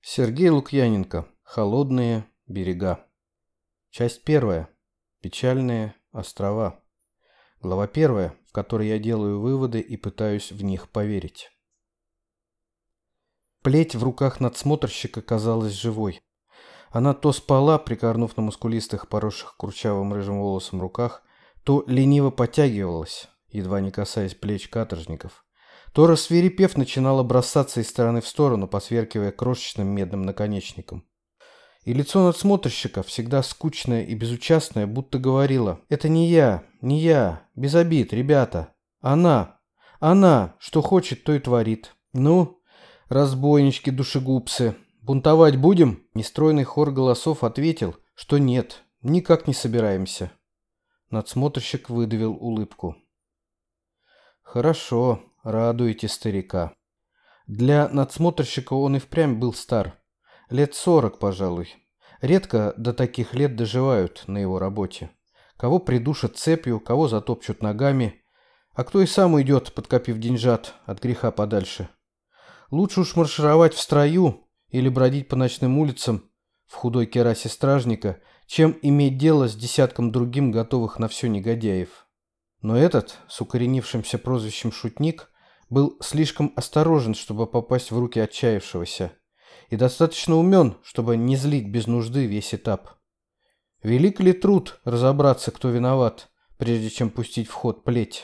Сергей Лукьяненко. Холодные берега. Часть первая. Печальные острова. Глава первая, в которой я делаю выводы и пытаюсь в них поверить. Плеть в руках надсмотрщика казалась живой. Она то спала, прикорнув на мускулистых, поросших курчавым рыжим волосом руках, то лениво подтягивалась, едва не касаясь плеч каторжников, то, рассвирепев, начинала бросаться из стороны в сторону, посверкивая крошечным медным наконечником. И лицо надсмотрщика, всегда скучное и безучастное, будто говорило: «Это не я, без обид, ребята. Она, что хочет, то и творит. Ну, разбойнички, душегубцы, бунтовать будем?» Нестройный хор голосов ответил, что нет, никак не собираемся. Надсмотрщик выдавил улыбку. «Хорошо, радуете старика». Для надсмотрщика он и впрямь был стар. Лет 40, пожалуй. Редко до таких лет доживают на его работе. Кого придушат цепью, кого затопчут ногами, а кто и сам уйдет, подкопив деньжат, от греха подальше. Лучше уж маршировать в строю или бродить по ночным улицам в худой керасе стражника, чем иметь дело с десятком другим готовых на все негодяев. Но этот, с укоренившимся прозвищем «Шутник», был слишком осторожен, чтобы попасть в руки отчаявшегося, и достаточно умен, чтобы не злить без нужды весь этап. Велик ли труд разобраться, кто виноват, прежде чем пустить в ход плеть?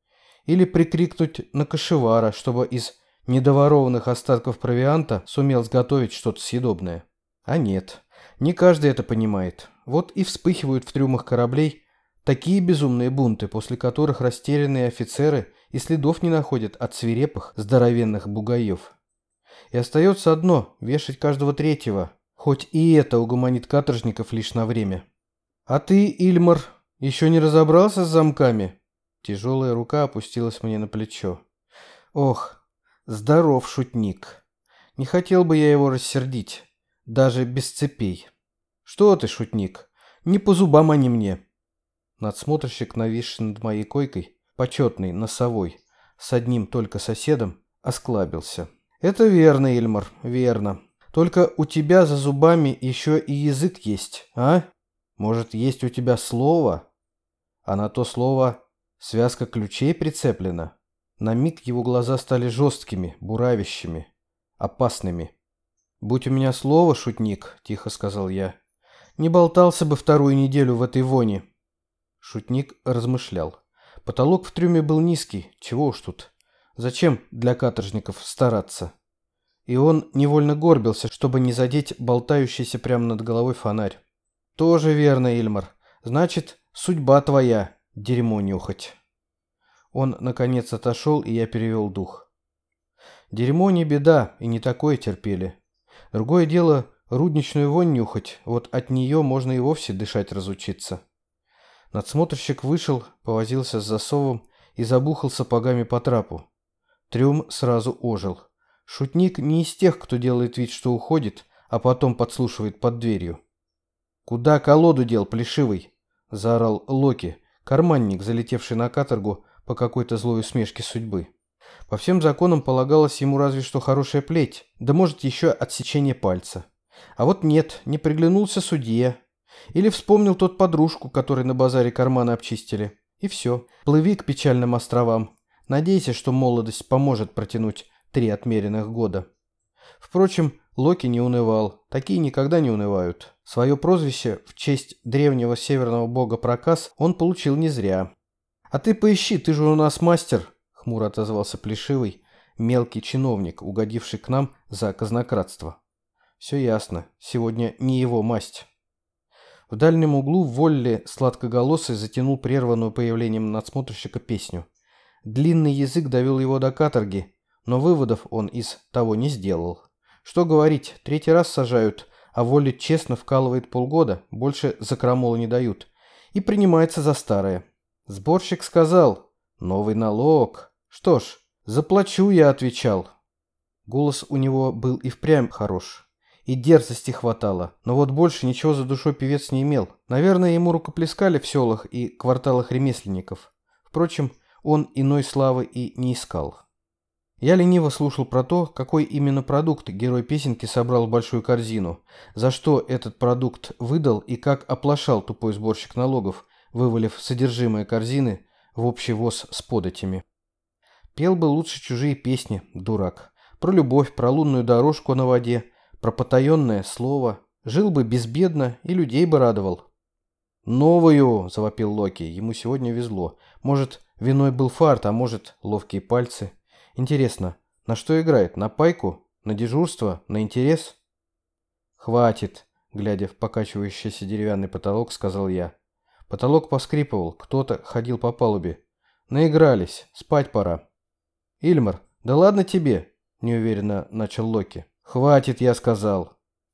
Или прикрикнуть на кошевара, чтобы из недоворованных остатков провианта сумел сготовить что-то съедобное? А нет, не каждый это понимает. Вот и вспыхивают в трюмах кораблей такие безумные бунты, после которых растерянные офицеры и следов не находят от свирепых здоровенных бугаев. И остается одно — вешать каждого третьего, хоть и это угомонит каторжников лишь на время. «А ты, Ильмар, еще не разобрался с замками?» Тяжелая рука опустилась мне на плечо. «Ох, здоров, шутник. Не хотел бы я его рассердить, даже без цепей. Что ты, шутник, не по зубам они мне». Надсмотрщик, нависший над моей койкой, почетный, носовой, с одним только соседом, осклабился. «Это верно, Ильмар, верно. Только у тебя за зубами еще и язык есть, а? Может, есть у тебя слово? А на то слово связка ключей прицеплена?» На миг его глаза стали жесткими, буравящими, опасными. «Будь у меня слово, шутник», — тихо сказал я, — «не болтался бы вторую неделю в этой воне». Шутник размышлял. Потолок в трюме был низкий, чего уж тут. Зачем для каторжников стараться? И он невольно горбился, чтобы не задеть болтающийся прямо над головой фонарь. «Тоже верно, Ильмар. Значит, судьба твоя, дерьмо нюхать». Он, наконец, отошел, и я перевел дух. Дерьмо не беда, и не такое терпели. Другое дело — рудничную вонь нюхать, вот от нее можно и вовсе дышать разучиться. Надсмотрщик вышел, повозился с засовом и забухал сапогами по трапу. Трюм сразу ожил. Шутник не из тех, кто делает вид, что уходит, а потом подслушивает под дверью. «Куда колоду дел, плешивый?» — заорал Локи, карманник, залетевший на каторгу по какой-то злой усмешке судьбы. По всем законам полагалось ему разве что хорошая плеть, да может еще отсечение пальца. А вот нет, не приглянулся судье. Или вспомнил тот подружку, которой на базаре карманы обчистили. И все. Плыви к печальным островам. Надейся, что молодость поможет протянуть 3 отмеренных года. Впрочем, Локи не унывал. Такие никогда не унывают. Свое прозвище в честь древнего северного бога Проказ он получил не зря. «А ты поищи, ты же у нас мастер», — хмуро отозвался Плешивый, мелкий чиновник, угодивший к нам за казнократство. Все ясно. Сегодня не его масть. В дальнем углу Волли сладкоголосый затянул прерванную появлением надсмотрщика песню. Длинный язык довел его до каторги, но выводов он из того не сделал. Что говорить, 3-й раз сажают, а Волли честно вкалывает полгода, больше за крамолу не дают, и принимается за старое. Сборщик сказал: «Новый налог». Что ж, заплачу, я отвечал. Голос у него был и впрямь хорош. И дерзости хватало, но вот больше ничего за душой певец не имел. Наверное, ему рукоплескали в селах и кварталах ремесленников. Впрочем, он иной славы и не искал. Я лениво слушал про то, какой именно продукт герой песенки собрал в большую корзину, за что этот продукт выдал и как оплошал тупой сборщик налогов, вывалив содержимое корзины в общий воз с податями. Пел бы лучше чужие песни, дурак. Про любовь, про лунную дорожку на воде, про потаенное слово. Жил бы безбедно и людей бы радовал. «Новую!» – завопил Локи. Ему сегодня везло. Может, виной был фарт, а может, ловкие пальцы. Интересно, на что играет? На пайку? На дежурство? На интерес? «Хватит!» – глядя в покачивающийся деревянный потолок, сказал я. Потолок поскрипывал, кто-то ходил по палубе. Наигрались, спать пора. «Ильмар, да ладно тебе!» – неуверенно начал Локи. «Хватит, я сказал!»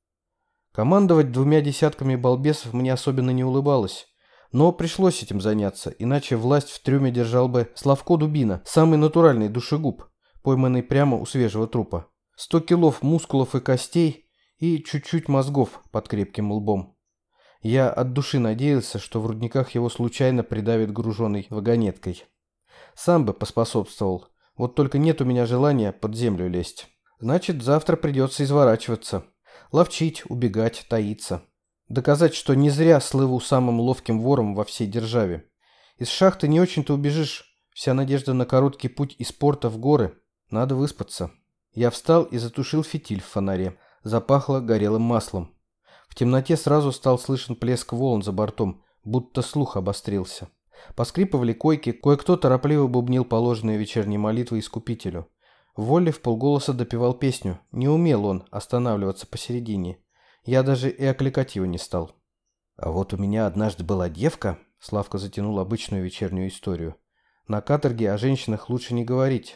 Командовать 2 десятками балбесов мне особенно не улыбалось. Но пришлось этим заняться, иначе власть в трюме держал бы Славко Дубина, самый натуральный душегуб, пойманный прямо у свежего трупа. 100 килов мускулов и костей и чуть-чуть мозгов под крепким лбом. Я от души надеялся, что в рудниках его случайно придавит груженой вагонеткой. Сам бы поспособствовал, вот только нет у меня желания под землю лезть. Значит, завтра придется изворачиваться. Ловчить, убегать, таиться. Доказать, что не зря слыву самым ловким вором во всей державе. Из шахты не очень-то убежишь. Вся надежда на короткий путь из порта в горы. Надо выспаться. Я встал и затушил фитиль в фонаре. Запахло горелым маслом. В темноте сразу стал слышен плеск волн за бортом, будто слух обострился. Поскрипывали койки, кое-кто торопливо бубнил положенные вечерние молитвы Искупителю. Волли вполголоса допевал песню. Не умел он останавливаться посередине. Я даже и окликать его не стал. А вот у меня однажды была девка, Славка затянул обычную вечернюю историю. На каторге о женщинах лучше не говорить.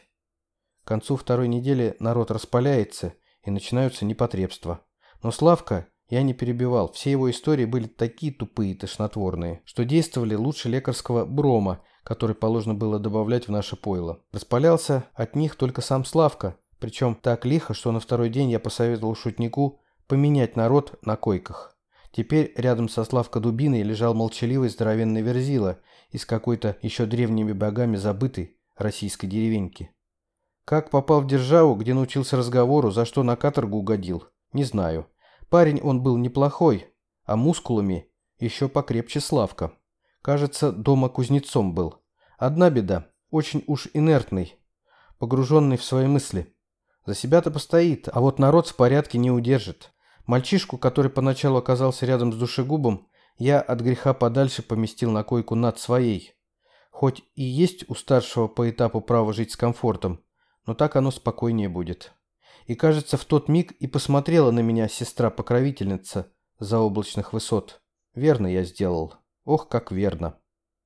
К концу 2-й недели народ распаляется, и начинаются непотребства. Но Славка я не перебивал. Все его истории были такие тупые и тошнотворные, что действовали лучше лекарского брома, который положено было добавлять в наше пойло. Распалялся от них только сам Славка, причем так лихо, что на 2-й день я посоветовал шутнику поменять народ на койках. Теперь рядом со Славко Дубиной лежал молчаливый здоровенный Верзила из какой-то еще древними богами забытой российской деревеньки. Как попал в державу, где научился разговору, за что на каторгу угодил, не знаю. Парень он был неплохой, а мускулами еще покрепче Славка. Кажется, дома кузнецом был. Одна беда, очень уж инертный, погруженный в свои мысли. За себя-то постоит, а вот народ в порядке не удержит. Мальчишку, который поначалу оказался рядом с душегубом, я от греха подальше поместил на койку над своей. Хоть и есть у старшего по этапу право жить с комфортом, но так оно спокойнее будет. И кажется, в тот миг и посмотрела на меня сестра-покровительница заоблачных высот. Верно я сделал. Ох, как верно.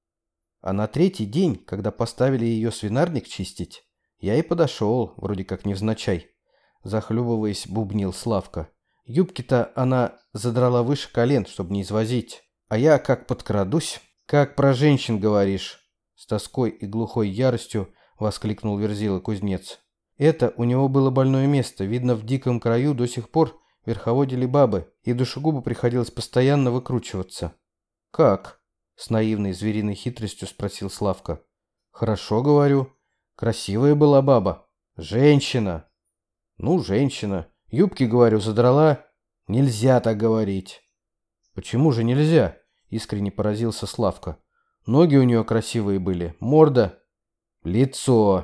А на 3-й день, когда поставили ее свинарник чистить, я и подошел, вроде как невзначай. Захлебываясь, бубнил Славка. Юбки-то она задрала выше колен, чтобы не извозить. А я как подкрадусь. Как про женщин говоришь? С тоской и глухой яростью воскликнул Верзила кузнец. Это у него было больное место. Видно, в диком краю до сих пор верховодили бабы, и душегубу приходилось постоянно выкручиваться. «Как?» — с наивной звериной хитростью спросил Славка. «Хорошо, говорю. Красивая была баба. Женщина». «Ну, женщина. Юбки, говорю, задрала. Нельзя так говорить». «Почему же нельзя?» — искренне поразился Славка. «Ноги у нее красивые были. Морда. Лицо.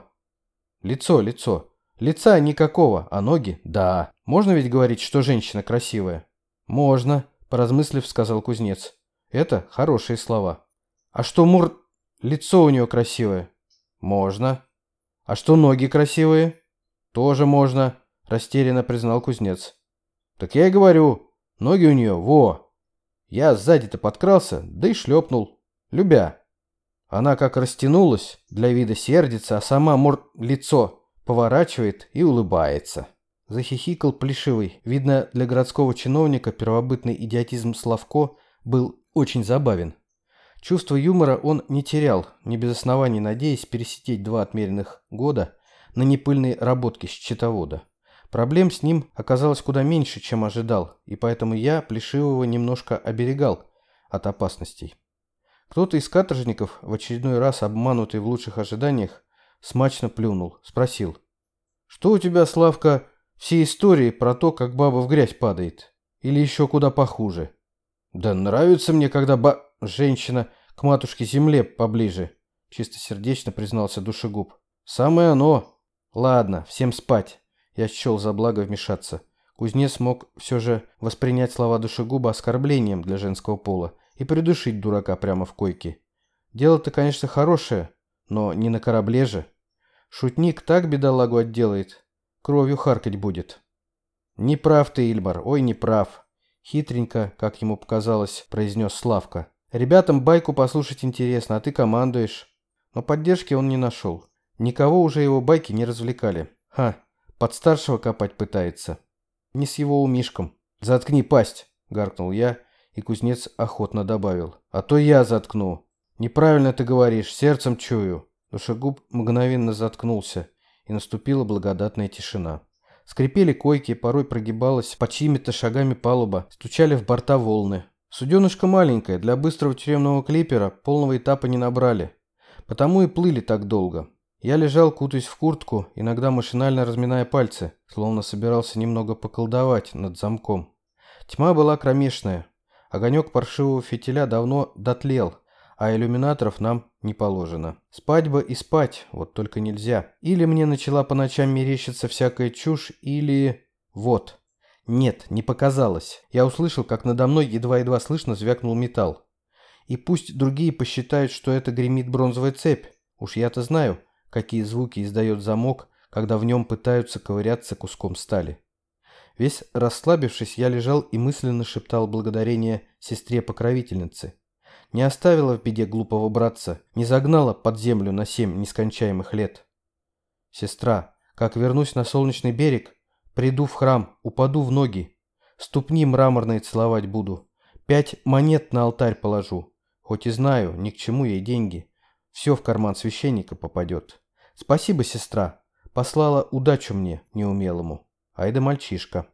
Лицо. Лица никакого, а ноги — да. Можно ведь говорить, что женщина красивая?» «Можно», — поразмыслив, сказал кузнец. «Это хорошие слова». «А что лицо у нее красивое?» «Можно». «А что ноги красивые?» «Тоже можно», — растерянно признал кузнец. «Так я и говорю, ноги у нее, во!» Я сзади-то подкрался, да и шлепнул, любя. Она как растянулась, для вида сердится, а сама лицо поворачивает и улыбается. Захихикал Плешивый. Видно, для городского чиновника первобытный идиотизм Славко был очень забавен. Чувство юмора он не терял, не без оснований надеясь пересидеть 2 отмеренных года на непыльной работке счетовода. Проблем с ним оказалось куда меньше, чем ожидал, и поэтому я Плешивого немножко оберегал от опасностей. Кто-то из каторжников, в очередной раз обманутый в лучших ожиданиях, смачно плюнул, спросил. Что у тебя, Славка, все истории про то, как баба в грязь падает? Или еще куда похуже? Да нравится мне, когда женщина к матушке земле поближе, чистосердечно признался душегуб. Самое оно. Ладно, всем спать. Я счел за благо вмешаться. Кузнец мог все же воспринять слова душегуба оскорблением для женского пола и придушить дурака прямо в койке. Дело-то, конечно, хорошее, но не на корабле же. Шутник так бедолагу отделает, кровью харкать будет. Не прав ты, Ильмар, ой, не прав. Хитренько, как ему показалось, произнес Славка. Ребятам байку послушать интересно, а ты командуешь. Но поддержки он не нашел. Никого уже его байки не развлекали. Под старшего копать пытается. Не с его умишком. Заткни пасть, гаркнул я, и кузнец охотно добавил. А то я заткну. Неправильно ты говоришь, сердцем чую. Душегуб мгновенно заткнулся, и наступила благодатная тишина. Скрипели койки, порой прогибалась под чьими-то шагами палуба, стучали в борта волны. Суденышко маленькое, для быстрого тюремного клипера полного этапа не набрали. Потому и плыли так долго. Я лежал, кутаясь в куртку, иногда машинально разминая пальцы, словно собирался немного поколдовать над замком. Тьма была кромешная. Огонек паршивого фитиля давно дотлел, а иллюминаторов нам не положено. Спать бы и спать, вот только нельзя. Или мне начала по ночам мерещиться всякая чушь, или... Вот. Нет, не показалось. Я услышал, как надо мной едва-едва слышно звякнул металл. И пусть другие посчитают, что это гремит бронзовая цепь. Уж я-то знаю, какие звуки издает замок, когда в нем пытаются ковыряться куском стали. Весь расслабившись, я лежал и мысленно шептал благодарение сестре-покровительнице. Не оставила в беде глупого братца, не загнала под землю на 7 нескончаемых лет. Сестра, как вернусь на солнечный берег, приду в храм, упаду в ноги, ступни мраморные целовать буду, 5 монет на алтарь положу, хоть и знаю, ни к чему ей деньги, все в карман священника попадет. Спасибо, сестра, послала удачу мне, неумелому. Ай да мальчишка.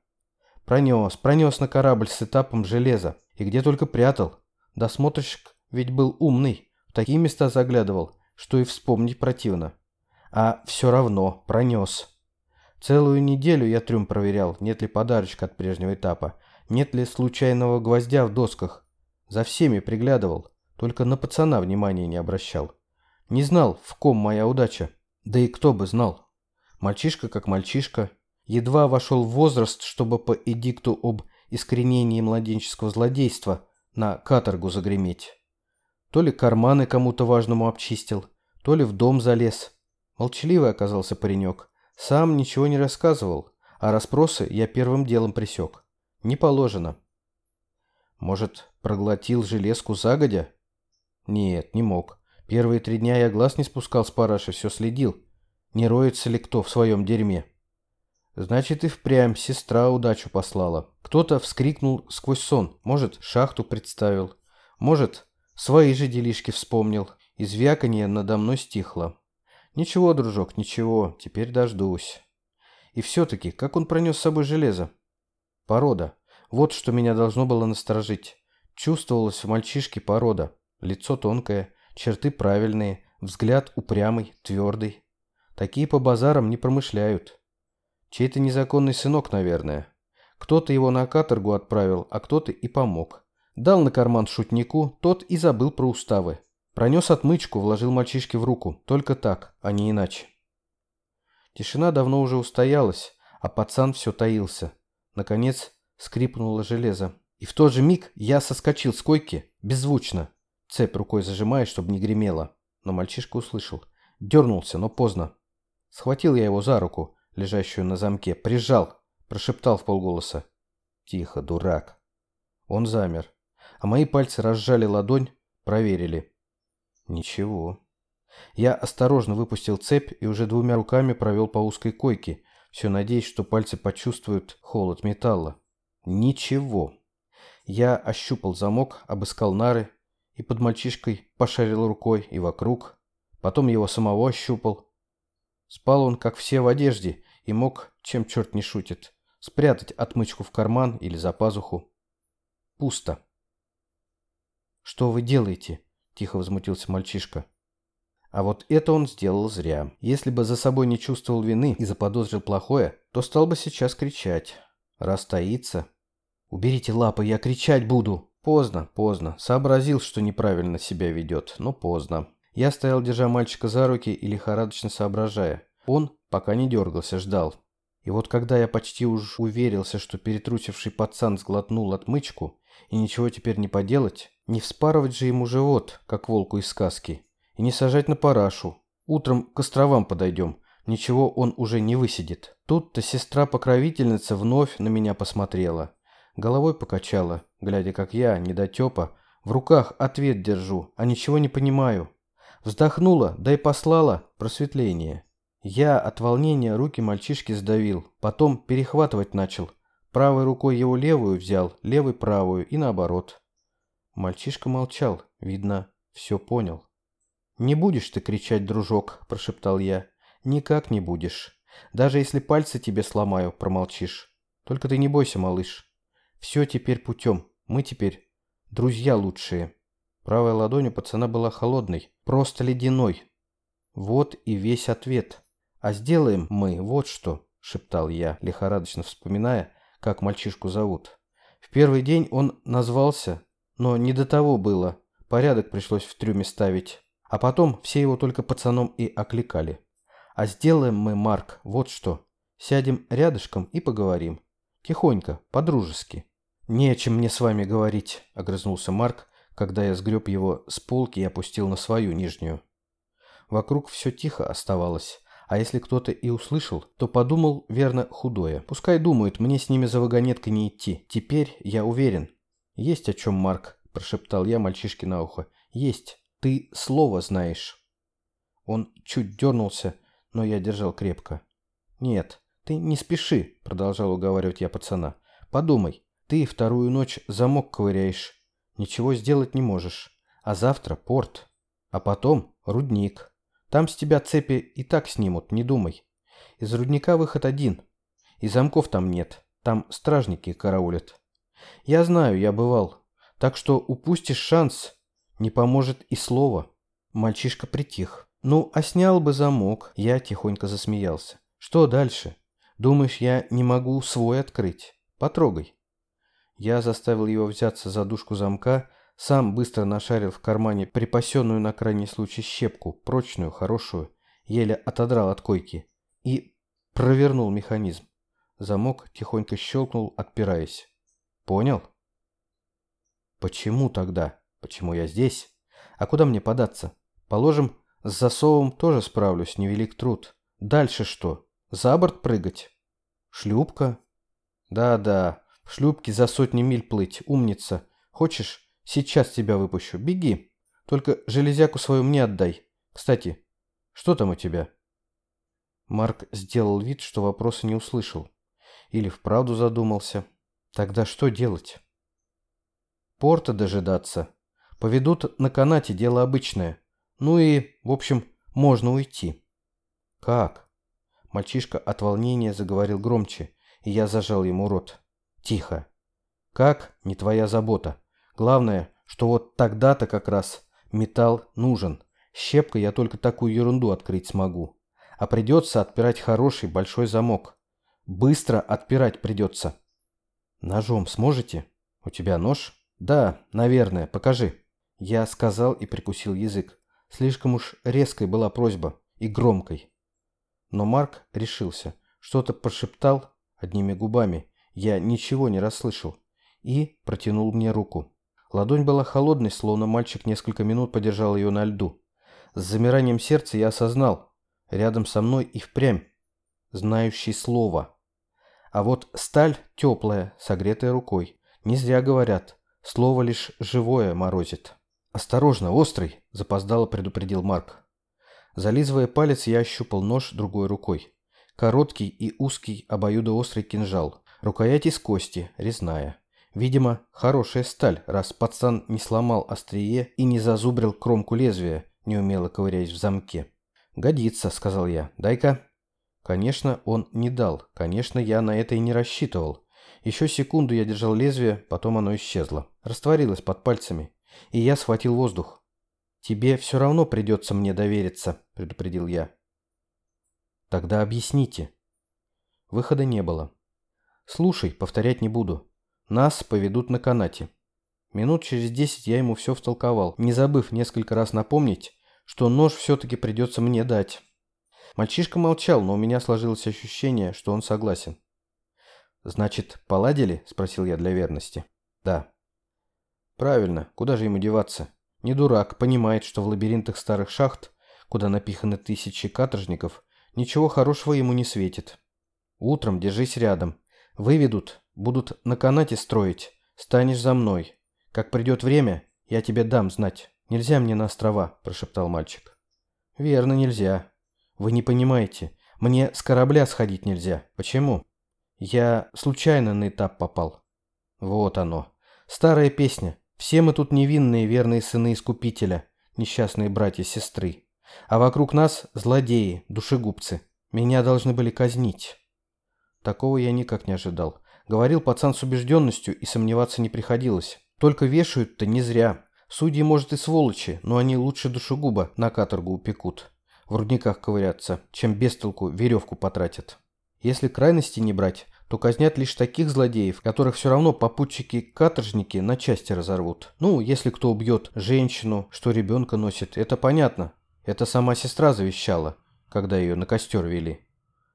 Пронес на корабль с этапом железа, и где только прятал. Досмотрщик ведь был умный, в такие места заглядывал, что и вспомнить противно. А все равно пронес. Целую неделю я трюм проверял, нет ли подарочка от прежнего этапа, нет ли случайного гвоздя в досках. За всеми приглядывал, только на пацана внимания не обращал. Не знал, в ком моя удача. Да и кто бы знал. Мальчишка как мальчишка. Едва вошел в возраст, чтобы по эдикту об искоренении младенческого злодейства на каторгу загреметь. То ли карманы кому-то важному обчистил, то ли в дом залез. Молчаливый оказался паренек. Сам ничего не рассказывал, а расспросы я первым делом пресек. Не положено. Может, проглотил железку загодя? Нет, не мог. Первые 3 дня я глаз не спускал с параши, все следил. Не роется ли кто в своем дерьме? Значит, и впрямь сестра удачу послала. Кто-то вскрикнул сквозь сон. Может, шахту представил. Может, свои же делишки вспомнил. И звяканье надо мной стихло. Ничего, дружок, ничего. Теперь дождусь. И все-таки, как он пронес с собой железо? Порода. Вот что меня должно было насторожить. Чувствовалась в мальчишке порода. Лицо тонкое, черты правильные, взгляд упрямый, твердый. Такие по базарам не промышляют. Чей-то незаконный сынок, наверное. Кто-то его на каторгу отправил, а кто-то и помог. Дал на карман шутнику, тот и забыл про уставы. Пронес отмычку, вложил мальчишке в руку. Только так, а не иначе. Тишина давно уже устоялась, а пацан все таился. Наконец скрипнуло железо. И в тот же миг я соскочил с койки, беззвучно. Цепь рукой зажимая, чтобы не гремело. Но мальчишка услышал. Дернулся, но поздно. Схватил я его за руку, лежащую на замке, прижал, прошептал вполголоса. «Тихо, дурак». Он замер, а мои пальцы разжали ладонь, проверили. Ничего. Я осторожно выпустил цепь и уже 2 руками провел по узкой койке, все надеясь, что пальцы почувствуют холод металла. Ничего. Я ощупал замок, обыскал нары и под мальчишкой пошарил рукой и вокруг. Потом его самого ощупал. Спал он, как все, в одежде и мог, чем черт не шутит, спрятать отмычку в карман или за пазуху. Пусто. «Что вы делаете?» – тихо возмутился мальчишка. А вот это он сделал зря. Если бы за собой не чувствовал вины и заподозрил плохое, то стал бы сейчас кричать. Раз таится... «Уберите лапы, я кричать буду!» Поздно, поздно. Сообразил, что неправильно себя ведет, но поздно. Я стоял, держа мальчика за руки и лихорадочно соображая. Он, пока не дергался, ждал. И вот когда я почти уж уверился, что перетрусивший пацан сглотнул отмычку, и ничего теперь не поделать, не вспарывать же ему живот, как волку из сказки, и не сажать на парашу. Утром к островам подойдем, ничего он уже не высидит. Тут-то сестра-покровительница вновь на меня посмотрела. Головой покачала, глядя, как я, недотепа, в руках ответ держу, а ничего не понимаю. Вздохнула, да и послала просветление. Я от волнения руки мальчишки сдавил, потом перехватывать начал. Правой рукой его левую взял, левой правую и наоборот. Мальчишка молчал, видно, все понял. «Не будешь ты кричать, дружок», – прошептал я. «Никак не будешь. Даже если пальцы тебе сломаю, промолчишь. Только ты не бойся, малыш. Все теперь путем. Мы теперь друзья лучшие». Правая ладонь у пацана была холодной, просто ледяной. Вот и весь ответ. «А сделаем мы вот что», – шептал я, лихорадочно вспоминая, как мальчишку зовут. В первый день он назвался, но не до того было. Порядок пришлось в трюме ставить. А потом все его только пацаном и окликали. «А сделаем мы, Марк, вот что. Сядем рядышком и поговорим. Тихонько, по-дружески». «Не о чем мне с вами говорить», – огрызнулся Марк, когда я сгреб его с полки и опустил на свою нижнюю. Вокруг все тихо оставалось, а если кто-то и услышал, то подумал, верно, худое. Пускай думают, мне с ними за вагонеткой не идти. Теперь я уверен. «Есть о чем, Марк», – прошептал я мальчишке на ухо. «Есть. Ты слово знаешь». Он чуть дернулся, но я держал крепко. «Нет, ты не спеши», – продолжал уговаривать я пацана. «Подумай. Ты вторую ночь замок ковыряешь. Ничего сделать не можешь. А завтра порт. А потом рудник. Там с тебя цепи и так снимут, не думай. Из рудника выход один. И замков там нет. Там стражники караулят. Я знаю, я бывал. Так что упустишь шанс, не поможет и слово». Мальчишка притих. «Ну, а снял бы замок». Я тихонько засмеялся. «Что дальше? Думаешь, я не могу свой открыть? Потрогай». Я заставил его взяться за дужку замка, сам быстро нашарил в кармане припасенную на крайний случай щепку, прочную, хорошую, еле отодрал от койки и провернул механизм. Замок тихонько щелкнул, отпираясь. «Понял?» «Почему тогда? Почему я здесь? А куда мне податься? Положим, с засовом тоже справлюсь, невелик труд. Дальше что? За борт прыгать? Шлюпка? Да-да. В шлюпке за сотни миль плыть, умница. Хочешь, сейчас тебя выпущу. Беги. Только железяку свою мне отдай. Кстати, что там у тебя?» Марк сделал вид, что вопроса не услышал. Или вправду задумался. Тогда что делать? Порта дожидаться. Поведут на канате, дело обычное. Ну и, в общем, можно уйти. Как? Мальчишка от волнения заговорил громче, и я зажал ему рот. Тихо. Как? Не твоя забота. Главное, что вот тогда-то как раз металл нужен. Щепкой я только такую ерунду открыть смогу. А придется отпирать хороший большой замок. Быстро отпирать придется. Ножом сможете? У тебя нож? Да, наверное, покажи. Я сказал и прикусил язык. Слишком уж резкой была просьба и громкой. Но Марк решился. Что-то прошептал одними губами. Я ничего не расслышал. И протянул мне руку. Ладонь была холодной, словно мальчик несколько минут подержал ее на льду. С замиранием сердца я осознал. Рядом со мной и впрямь знающий слово. А вот сталь теплая, согретая рукой. Не зря говорят, слово лишь живое морозит. «Осторожно, острый!» – запоздало предупредил Марк. Зализывая палец, я ощупал нож другой рукой. Короткий и узкий обоюдоострый кинжал. Рукоять из кости, резная. Видимо, хорошая сталь, раз пацан не сломал острие и не зазубрил кромку лезвия, неумело ковыряясь в замке. «Годится», — сказал я. «Дай-ка». Конечно, он не дал. Конечно, я на это и не рассчитывал. Еще секунду я держал лезвие, потом оно исчезло. Растворилось под пальцами. И я схватил воздух. «Тебе все равно придется мне довериться», — предупредил я. «Тогда объясните». Выхода не было. «Слушай, повторять не буду. Нас поведут на канате». Минут через 10 я ему все втолковал, не забыв несколько раз напомнить, что нож все-таки придется мне дать. Мальчишка молчал, но у меня сложилось ощущение, что он согласен. «Значит, поладили?» — спросил я для верности. «Да». «Правильно, куда же ему деваться? Не дурак, понимает, что в лабиринтах старых шахт, куда напиханы тысячи каторжников, ничего хорошего ему не светит. Утром держись рядом. Выведут, будут на канате строить, станешь за мной. Как придет время, я тебе дам знать. Нельзя мне на острова», — прошептал мальчик. «Верно, нельзя. Вы не понимаете, мне с корабля сходить нельзя. Почему? Я случайно на этап попал». Вот оно. Старая песня. Все мы тут невинные верные сыны Искупителя, несчастные братья-сестры. А вокруг нас злодеи, душегубцы. Меня должны были казнить. Такого я никак не ожидал. Говорил пацан с убежденностью, и сомневаться не приходилось. Только вешают-то не зря. Судьи, может, и сволочи, но они лучше душегуба на каторгу упекут. В рудниках ковыряться, чем без толку веревку потратят. Если крайности не брать, то казнят лишь таких злодеев, которых все равно попутчики-каторжники на части разорвут. Ну, если кто убьет женщину, что ребенка носит, это понятно. Это сама сестра завещала, когда ее на костер вели.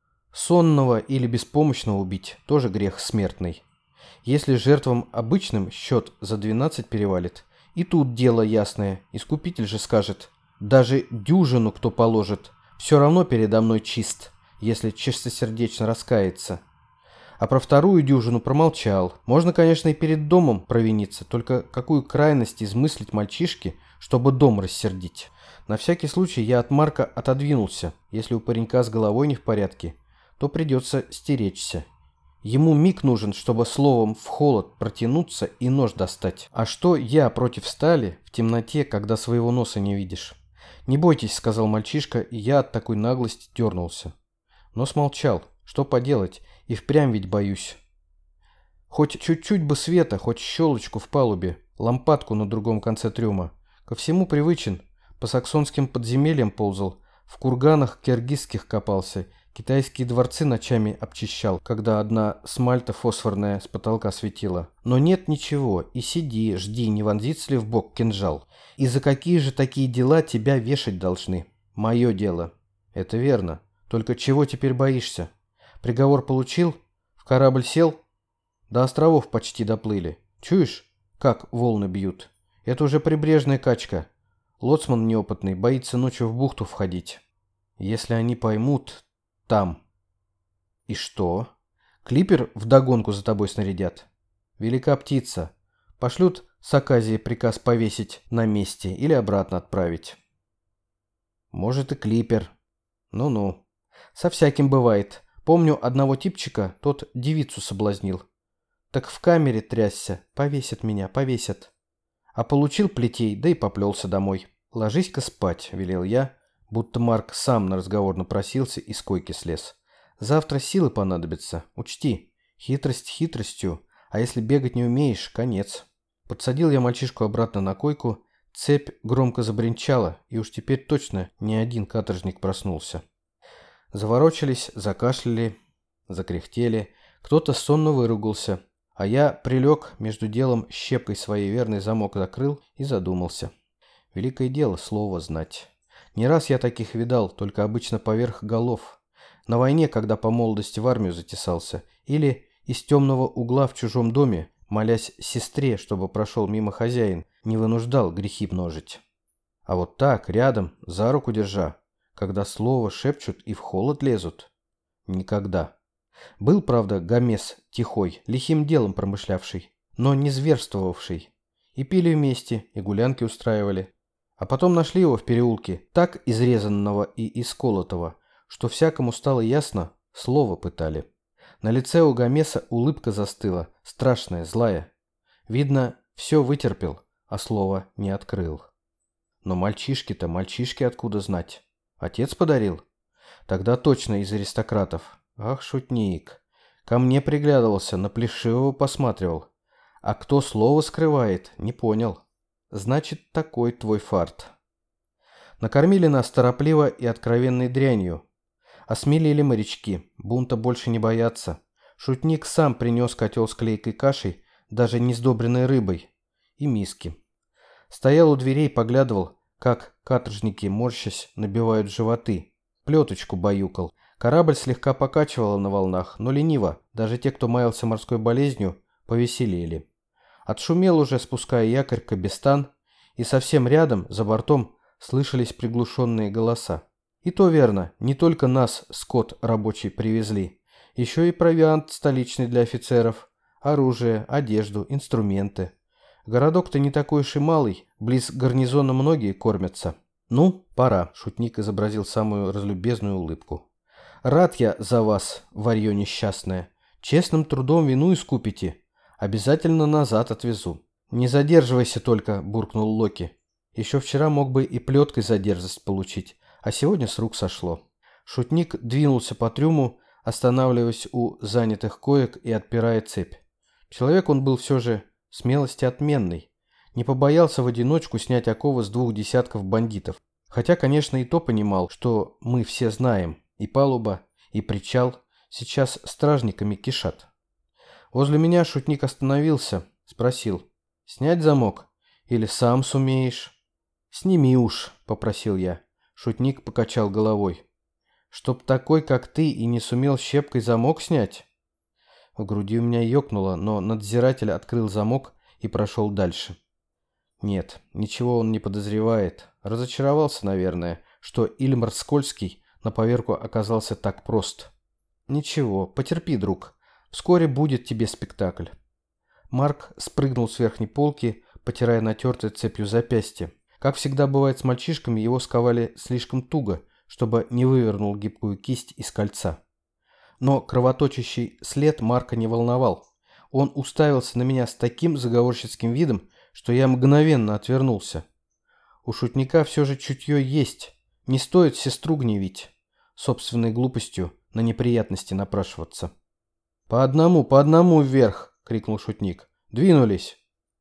Сонного или беспомощного убить тоже грех смертный. Если жертвам обычным счет за 12 перевалит, и тут дело ясное. Искупитель же скажет: даже дюжину кто положит, все равно передо мной чист, если чистосердечно раскается. А про вторую дюжину промолчал. Можно, конечно, и перед домом провиниться, только какую крайность измыслить мальчишке, чтобы дом рассердить. На всякий случай я от Марка отодвинулся. Если у паренька с головой не в порядке, то придется стеречься. Ему миг нужен, чтобы словом в холод протянуться и нож достать. А что я против стали в темноте, когда своего носа не видишь? «Не бойтесь», — сказал мальчишка, и я от такой наглости дернулся. Но смолчал. Что поделать, и впрямь ведь боюсь. Хоть чуть-чуть бы света, хоть щелочку в палубе, лампадку на другом конце трюма. Ко всему привычен. По саксонским подземельям ползал, в курганах киргизских копался, китайские дворцы ночами обчищал, когда одна смальта фосфорная с потолка светила. Но нет ничего, и сиди, жди, не вонзится ли в бок кинжал. И за какие же такие дела тебя вешать должны? Мое дело. Это верно. Только чего теперь боишься? Приговор получил? В корабль сел? До островов почти доплыли. Чуешь, как волны бьют? Это уже прибрежная качка. Лоцман неопытный боится ночью в бухту входить. Если они поймут... Там. И что? Клипер вдогонку за тобой снарядят? Велика птица. Пошлют с Аказии приказ повесить на месте или обратно отправить. Может и клипер. Ну-ну. Со всяким бывает. Помню одного типчика, тот девицу соблазнил. Так в камере трясся. Повесят меня, повесят. А получил плетей, да и поплелся домой. «Ложись-ка спать», — велел я, будто Марк сам на разговор напросился и с койки слез. «Завтра силы понадобятся. Учти, хитрость хитростью, а если бегать не умеешь, конец». Подсадил я мальчишку обратно на койку, цепь громко забринчала, и уж теперь точно ни один каторжник проснулся. Заворочились, закашляли, закряхтели, кто-то сонно выругался, а я прилег между делом, щепкой своей верный замок закрыл и задумался. Великое дело слово знать. Не раз я таких видал, только обычно поверх голов. На войне, когда по молодости в армию затесался, или из темного угла в чужом доме, молясь сестре, чтобы прошел мимо хозяин, не вынуждал грехи множить. А вот так, рядом, за руку держа, когда слово шепчут и в холод лезут. Никогда. Был, правда, Гомес тихой, лихим делом промышлявший, но не зверствовавший. И пили вместе, и гулянки устраивали. А потом нашли его в переулке, так изрезанного и исколотого, что всякому стало ясно, слово пытали. На лице у Гомеса улыбка застыла, страшная, злая. Видно, все вытерпел, а слово не открыл. Но мальчишки-то, мальчишки откуда знать? Отец подарил? Тогда точно из аристократов. Ах, шутник. Ко мне приглядывался, на плешивого посматривал. А кто слово скрывает, не понял. Значит, такой твой фарт. Накормили нас торопливо и откровенной дрянью. Осмелели морячки, бунта больше не боятся. Шутник сам принес котел с клейкой кашей, даже не сдобренной рыбой, и миски. Стоял у дверей, поглядывал, как каторжники, морщась, набивают животы. Плеточку баюкал. Корабль слегка покачивало на волнах, но лениво. Даже те, кто маялся морской болезнью, повеселели. Отшумел уже, спуская якорь, Кабестан, и совсем рядом, за бортом, слышались приглушенные голоса. И то верно, не только нас, скот рабочий, привезли. Еще и провиант столичный для офицеров, оружие, одежду, инструменты. Городок-то не такой уж и малый, близ гарнизона многие кормятся. «Ну, пора», — шутник изобразил самую разлюбезную улыбку. «Рад я за вас, варьё несчастное. Честным трудом вину искупите. Обязательно назад отвезу». «Не задерживайся только», — буркнул Локи. «Еще вчера мог бы и плеткой за дерзость получить, а сегодня с рук сошло». Шутник двинулся по трюму, останавливаясь у занятых коек и отпирая цепь. Человек он был все же смелости отменной. Не побоялся в одиночку снять оковы с 2 десятков бандитов. Хотя, конечно, и то понимал, что мы все знаем, и палуба, и причал сейчас стражниками кишат. Возле меня шутник остановился, спросил: «Снять замок? Или сам сумеешь?» «Сними уж», — попросил я. Шутник покачал головой. «Чтоб такой, как ты, и не сумел щепкой замок снять?» В груди у меня ёкнуло, но надзиратель открыл замок и прошел дальше. Нет, ничего он не подозревает. Разочаровался, наверное, что Ильмар Скользкий на поверку оказался так прост. Ничего, потерпи, друг. Вскоре будет тебе спектакль. Марк спрыгнул с верхней полки, потирая натертое цепью запястье. Как всегда бывает с мальчишками, его сковали слишком туго, чтобы не вывернул гибкую кисть из кольца. Но кровоточащий след Марка не волновал. Он уставился на меня с таким заговорщицким видом, что я мгновенно отвернулся. У шутника все же чутье есть. Не стоит сестру гневить. Собственной глупостью на неприятности напрашиваться. По одному вверх!» — крикнул шутник. «Двинулись!»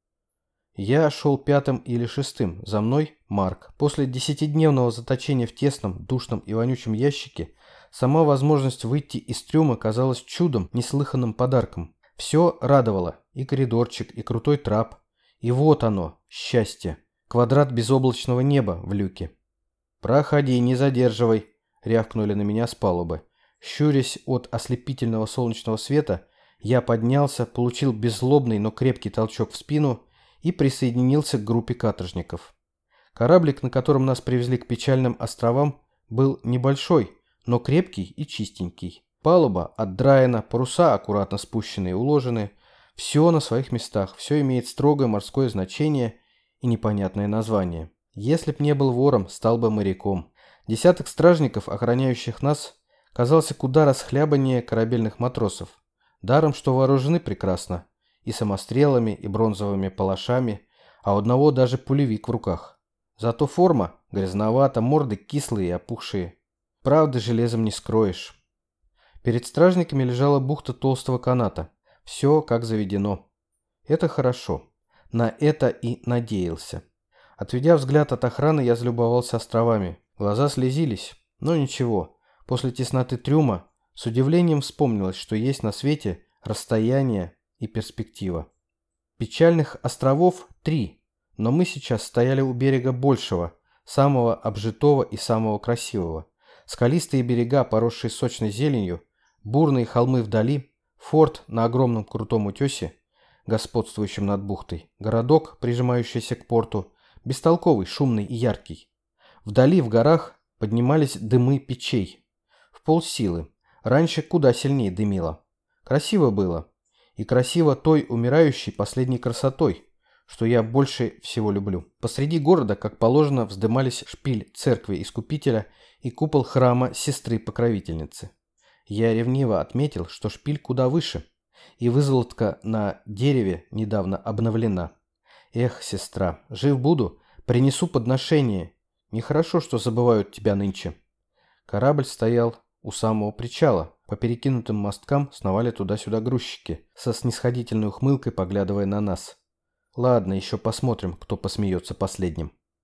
Я шел 5-м или 6-м, за мной Марк. После 10-дневного заточения в тесном, душном и вонючем ящике сама возможность выйти из трюма казалась чудом, неслыханным подарком. Все радовало: и коридорчик, и крутой трап. И вот оно, счастье, квадрат безоблачного неба в люке. «Проходи, не задерживай», — рявкнули на меня с палубы. Щурясь от ослепительного солнечного света, я поднялся, получил беззлобный, но крепкий толчок в спину и присоединился к группе каторжников. Кораблик, на котором нас привезли к печальным островам, был небольшой, но крепкий и чистенький. Палуба отдраена, паруса аккуратно спущены и уложены. Все на своих местах, все имеет строгое морское значение и непонятное название. Если б не был вором, стал бы моряком. Десяток стражников, охраняющих нас, казался куда расхлябаннее корабельных матросов. Даром, что вооружены прекрасно. И самострелами, и бронзовыми палашами, а у одного даже пулевик в руках. Зато форма грязновата, морды кислые и опухшие. Правды железом не скроешь. Перед стражниками лежала бухта толстого каната. Все как заведено. Это хорошо. На это и надеялся. Отведя взгляд от охраны, я залюбовался островами. Глаза слезились. Но ничего. После тесноты трюма с удивлением вспомнилось, что есть на свете расстояние и перспектива. Печальных островов 3, но мы сейчас стояли у берега большего, самого обжитого и самого красивого. Скалистые берега, поросшие сочной зеленью, бурные холмы вдали, форт на огромном крутом утесе, господствующем над бухтой, городок, прижимающийся к порту, бестолковый, шумный и яркий. Вдали, в горах, поднимались дымы печей. В полсилы. Раньше куда сильнее дымило. Красиво было. И красиво той умирающей последней красотой, что я больше всего люблю. Посреди города, как положено, вздымались шпиль церкви Искупителя и купол храма Сестры-Покровительницы. Я ревниво отметил, что шпиль куда выше, и вызолотка на дереве недавно обновлена. Эх, сестра, жив буду, принесу подношение. Нехорошо, что забывают тебя нынче. Корабль стоял у самого причала. По перекинутым мосткам сновали туда-сюда грузчики, со снисходительной ухмылкой поглядывая на нас. Ладно, еще посмотрим, кто посмеется последним.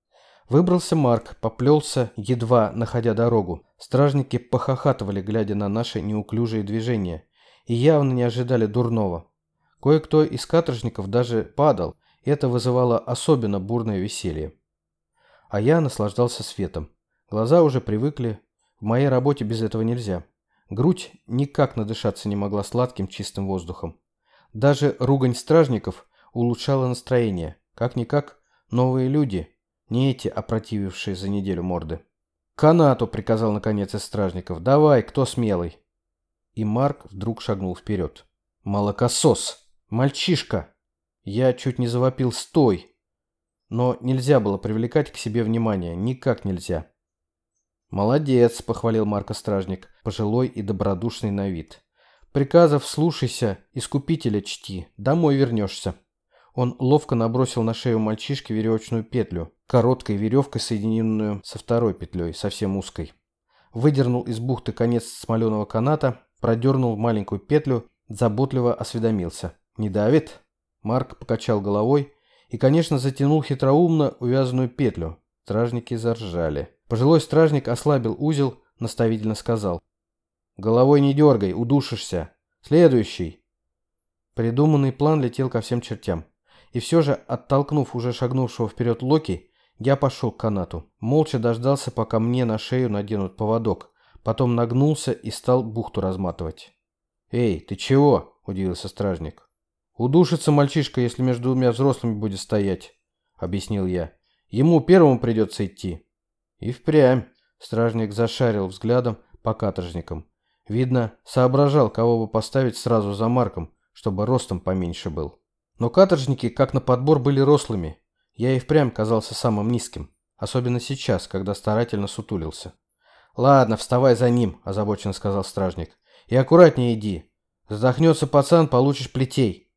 Выбрался Марк, поплелся, едва находя дорогу. Стражники похохатывали, глядя на наши неуклюжие движения, и явно не ожидали дурного. Кое-кто из каторжников даже падал, и это вызывало особенно бурное веселье. А я наслаждался светом. Глаза уже привыкли, в моей работе без этого нельзя. Грудь никак надышаться не могла сладким чистым воздухом. Даже ругань стражников улучшала настроение. Как-никак новые люди, не эти опротивившие за неделю морды. «Канату!» — приказал наконец из стражников. «Давай, кто смелый?» И Марк вдруг шагнул вперед. «Молокосос! Мальчишка!» Я чуть не завопил «Стой!» Но нельзя было привлекать к себе внимание. Никак нельзя. «Молодец!» — похвалил Марка стражник, пожилой и добродушный на вид. «Приказов слушайся, искупителя чти, домой вернешься». Он ловко набросил на шею мальчишки веревочную петлю, короткой веревкой, соединенную со второй петлей, совсем узкой. Выдернул из бухты конец смоленого каната, продернул в маленькую петлю, заботливо осведомился. «Не давит?» Марк покачал головой и, конечно, затянул хитроумно увязанную петлю. Стражники заржали. Пожилой стражник ослабил узел, наставительно сказал. «Головой не дергай, удушишься. Следующий!» Придуманный план летел ко всем чертям. И все же, оттолкнув уже шагнувшего вперед Локи, я пошел к канату. Молча дождался, пока мне на шею наденут поводок. Потом нагнулся и стал бухту разматывать. «Эй, ты чего?» – удивился стражник. «Удушится мальчишка, если между двумя взрослыми будет стоять», – объяснил я. «Ему первому придется идти». И впрямь стражник зашарил взглядом по каторжникам. Видно, соображал, кого бы поставить сразу за Марком, чтобы ростом поменьше был. Но каторжники, как на подбор, были рослыми. Я и впрямь казался самым низким. Особенно сейчас, когда старательно сутулился. «Ладно, вставай за ним», – озабоченно сказал стражник. «И аккуратнее иди. Задохнется пацан, получишь плетей».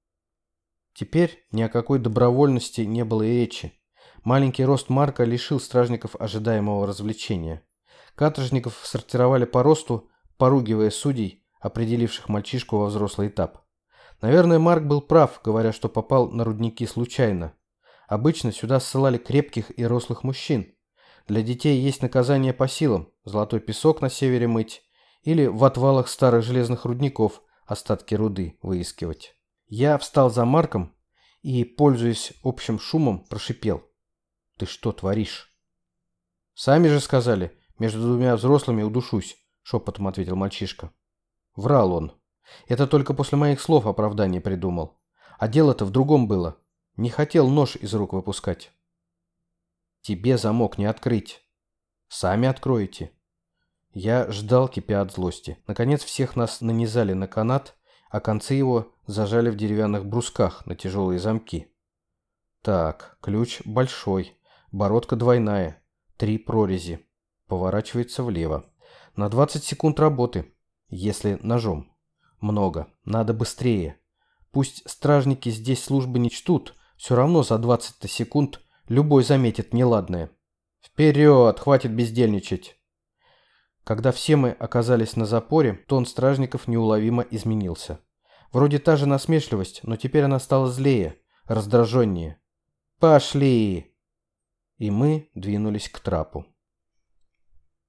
Теперь ни о какой добровольности не было и речи. Маленький рост Марка лишил стражников ожидаемого развлечения. Каторжников сортировали по росту, поругивая судей, определивших мальчишку во взрослый этап. Наверное, Марк был прав, говоря, что попал на рудники случайно. Обычно сюда ссылали крепких и рослых мужчин. Для детей есть наказание по силам – золотой песок на севере мыть или в отвалах старых железных рудников остатки руды выискивать. Я встал за Марком и, пользуясь общим шумом, прошипел. «Ты что творишь?» «Сами же сказали, между двумя взрослыми удушусь», – шепотом ответил мальчишка. Врал он. Это только после моих слов оправдание придумал. А дело-то в другом было. Не хотел нож из рук выпускать. «Тебе замок не открыть. Сами откроете». Я ждал, кипя от злости. Наконец всех нас нанизали на канат, а концы его зажали в деревянных брусках на тяжелые замки. Так, ключ большой, бородка двойная, 3 прорези. Поворачивается влево. На 20 секунд работы, если ножом. Много, надо быстрее. Пусть стражники здесь службы не чтут, все равно за 20 секунд любой заметит неладное. Вперед, хватит бездельничать. Когда все мы оказались на запоре, тон стражников неуловимо изменился. Вроде та же насмешливость, но теперь она стала злее, раздраженнее. «Пошли!» И мы двинулись к трапу.